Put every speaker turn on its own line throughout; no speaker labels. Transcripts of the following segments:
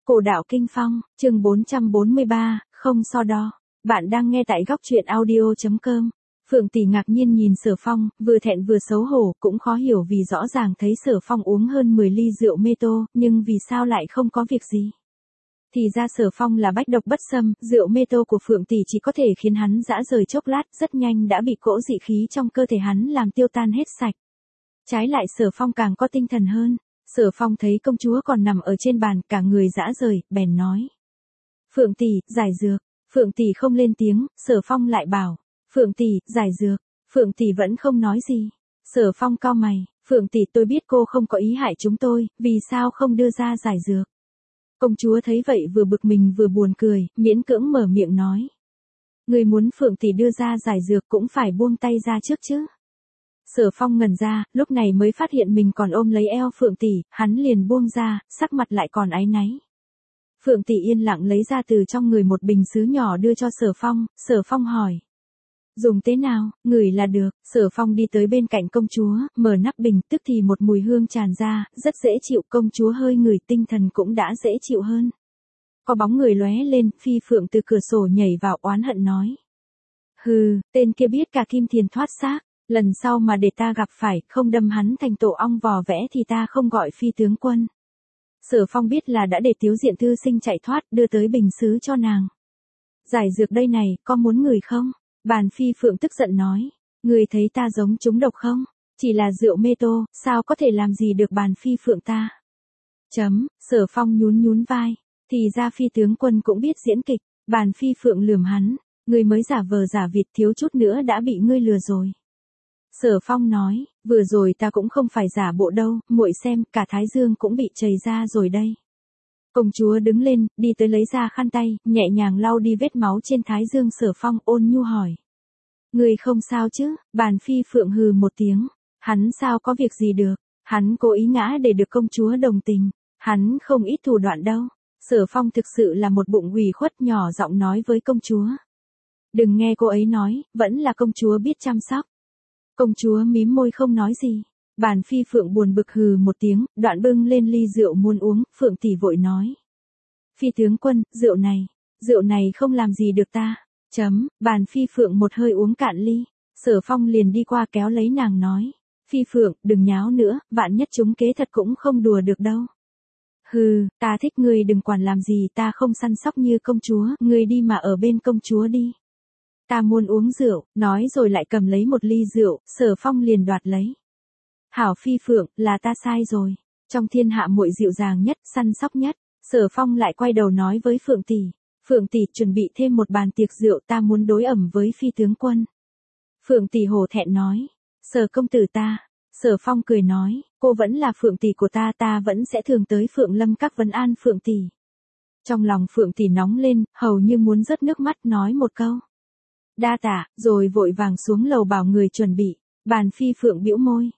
Cổ đạo kinh phong, chương 443, không so đo. Bạn đang nghe tại góc truyện audio.com. Phượng Tỷ ngạc nhiên nhìn Sở Phong, vừa thẹn vừa xấu hổ, cũng khó hiểu vì rõ ràng thấy Sở Phong uống hơn 10 ly rượu mê tô, nhưng vì sao lại không có việc gì. Thì ra Sở Phong là bách độc bất xâm, rượu mê tô của Phượng Tỷ chỉ có thể khiến hắn dã rời chốc lát, rất nhanh đã bị cỗ dị khí trong cơ thể hắn làm tiêu tan hết sạch. Trái lại Sở Phong càng có tinh thần hơn. Sở Phong thấy công chúa còn nằm ở trên bàn, cả người dã rời, bèn nói. Phượng Tỷ, giải dược. Phượng Tỷ không lên tiếng, Sở Phong lại bảo. Phượng Tỷ, giải dược. Phượng Tỷ vẫn không nói gì. Sở Phong cau mày, Phượng Tỷ tôi biết cô không có ý hại chúng tôi, vì sao không đưa ra giải dược. Công chúa thấy vậy vừa bực mình vừa buồn cười, miễn cưỡng mở miệng nói. Người muốn Phượng Tỷ đưa ra giải dược cũng phải buông tay ra trước chứ. Sở Phong ngẩn ra, lúc này mới phát hiện mình còn ôm lấy eo Phượng Tỷ, hắn liền buông ra, sắc mặt lại còn áy náy. Phượng Tỷ yên lặng lấy ra từ trong người một bình sứ nhỏ đưa cho Sở Phong hỏi. Dùng thế nào, ngửi là được. Sở Phong đi tới bên cạnh công chúa, mở nắp bình, tức thì một mùi hương tràn ra, rất dễ chịu, công chúa hơi ngửi tinh thần cũng đã dễ chịu hơn. Có bóng người lóe lên, Phi Phượng từ cửa sổ nhảy vào oán hận nói. Hừ, tên kia biết cả kim tiền thoát xác. Lần sau mà để ta gặp phải, không đâm hắn thành tổ ong vò vẽ thì ta không gọi Phi tướng quân. Sở Phong biết là đã để Tiếu Diện thư sinh chạy thoát, đưa tới bình sứ cho nàng. Giải dược đây này, có muốn ngửi không? Bàn Phi Phượng tức giận nói. Người thấy ta giống trúng độc không? Chỉ là rượu mê tô, sao có thể làm gì được bàn Phi Phượng ta? Sở Phong nhún vai. Thì ra Phi tướng quân cũng biết diễn kịch. Bàn Phi Phượng lườm hắn. Người mới giả vờ giả vịt, thiếu chút nữa đã bị ngươi lừa rồi. Sở Phong nói, vừa rồi ta cũng không phải giả bộ đâu, muội xem, cả thái dương cũng bị chảy ra rồi đây. Công chúa đứng lên, đi tới lấy ra khăn tay, nhẹ nhàng lau đi vết máu trên thái dương. Sở Phong ôn nhu hỏi. Người không sao chứ? Bàn Phi Phượng hừ một tiếng. Hắn sao có việc gì được? Hắn cố ý ngã để được công chúa đồng tình. Hắn không ít thủ đoạn đâu. Sở Phong thực sự là một bụng ủy khuất, nhỏ giọng nói với công chúa. Đừng nghe cô ấy nói, vẫn là công chúa biết chăm sóc. Công chúa mím môi không nói gì. Bàn Phi Phượng buồn bực hừ một tiếng, đoạn bưng lên ly rượu muốn uống, Phượng Tỷ vội nói. Phi tướng quân, rượu này không làm gì được ta. Bàn Phi Phượng một hơi uống cạn ly. Sở Phong liền đi qua kéo lấy nàng nói. Phi Phượng, đừng nháo nữa, vạn nhất chúng kế thật cũng không đùa được đâu. Hừ, ta thích ngươi đừng quản làm gì, ta không săn sóc như công chúa, ngươi đi mà ở bên công chúa đi. Ta muốn uống rượu, nói rồi lại cầm lấy một ly rượu, Sở Phong liền đoạt lấy. Hảo Phi Phượng, là ta sai rồi. Trong thiên hạ muội dịu dàng nhất, săn sóc nhất. Sở Phong lại quay đầu nói với Phượng Tỷ. Phượng Tỷ chuẩn bị thêm một bàn tiệc rượu, ta muốn đối ẩm với Phi tướng quân. Phượng Tỷ hổ thẹn nói. Sở công tử ta. Sở Phong cười nói, cô vẫn là Phượng Tỷ của ta, ta vẫn sẽ thường tới Phượng Lâm các vấn an Phượng Tỷ. Trong lòng Phượng Tỷ nóng lên, hầu như muốn rớt nước mắt nói một câu. Đa tạ, rồi vội vàng xuống lầu bảo người chuẩn bị. Bàn Phi Phượng bĩu môi.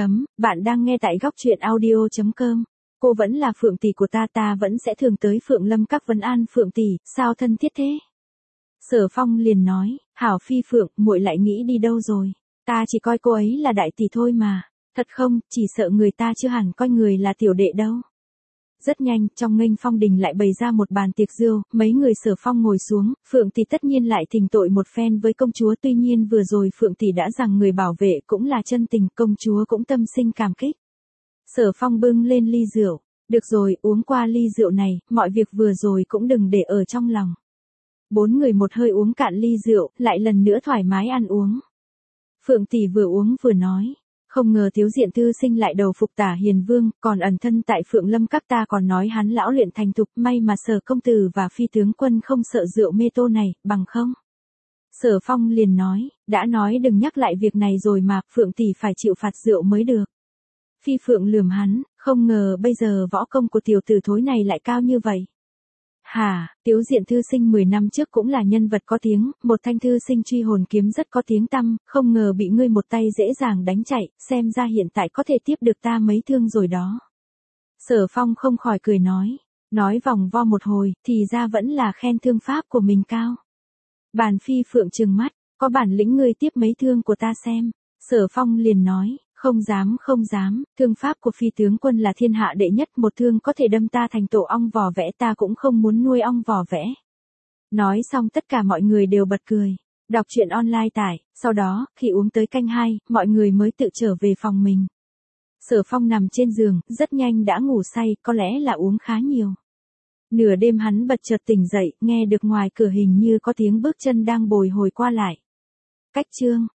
Bạn đang nghe tại góc truyện audio.com. Cô vẫn là Phượng Tỷ của ta, ta vẫn sẽ thường tới Phượng Lâm các vấn an Phượng Tỷ, sao thân thiết thế? Sở Phong liền nói, hảo Phi Phượng, muội lại nghĩ đi đâu rồi? Ta chỉ coi cô ấy là đại tỷ thôi mà. Thật không, chỉ sợ người ta chưa hẳn coi người là tiểu đệ đâu. Rất nhanh, trong nghênh phong đình lại bày ra một bàn tiệc rượu, mấy người Sở Phong ngồi xuống, Phượng Tỷ tất nhiên lại thỉnh tội một phen với công chúa, tuy nhiên vừa rồi Phượng Tỷ đã rằng người bảo vệ cũng là chân tình, công chúa cũng tâm sinh cảm kích. Sở Phong bưng lên ly rượu, được rồi, uống qua ly rượu này, mọi việc vừa rồi cũng đừng để ở trong lòng. Bốn người một hơi uống cạn ly rượu, lại lần nữa thoải mái ăn uống. Phượng Tỷ vừa uống vừa nói. Không ngờ Tiếu Diện thư sinh lại đầu phục Tả Hiền Vương, còn ẩn thân tại Phượng Lâm các, ta còn nói hắn lão luyện thành thục, may mà Sở công tử và Phi tướng quân không sợ rượu mê tô này, bằng không. Sở Phong liền nói, đã nói đừng nhắc lại việc này rồi mà, Phượng Tỷ phải chịu phạt rượu mới được. Phi Phượng lườm hắn, không ngờ bây giờ võ công của tiểu tử thối này lại cao như vậy. Hả, Tiếu Diện thư sinh 10 năm trước cũng là nhân vật có tiếng, một thanh thư sinh truy hồn kiếm rất có tiếng tăm, không ngờ bị ngươi một tay dễ dàng đánh chạy, xem ra hiện tại có thể tiếp được ta mấy thương rồi đó. Sở Phong không khỏi cười nói vòng vo một hồi, thì ra vẫn là khen thương pháp của mình cao. Bàn Phi Phượng trừng mắt, có bản lĩnh ngươi tiếp mấy thương của ta xem. Sở Phong liền nói, Không dám, thương pháp của phi tướng quân là thiên hạ đệ nhất, một thương có thể đâm ta thành tổ ong vò vẽ, ta cũng không muốn nuôi ong vò vẽ. Nói xong tất cả mọi người đều bật cười. Đọc truyện online tải, sau đó, khi uống tới canh 2, mọi người mới tự trở về phòng mình. Sở Phong nằm trên giường, rất nhanh đã ngủ say, có lẽ là uống khá nhiều. Nửa đêm hắn bật chợt tỉnh dậy, nghe được ngoài cửa hình như có tiếng bước chân đang bồi hồi qua lại. Cách chương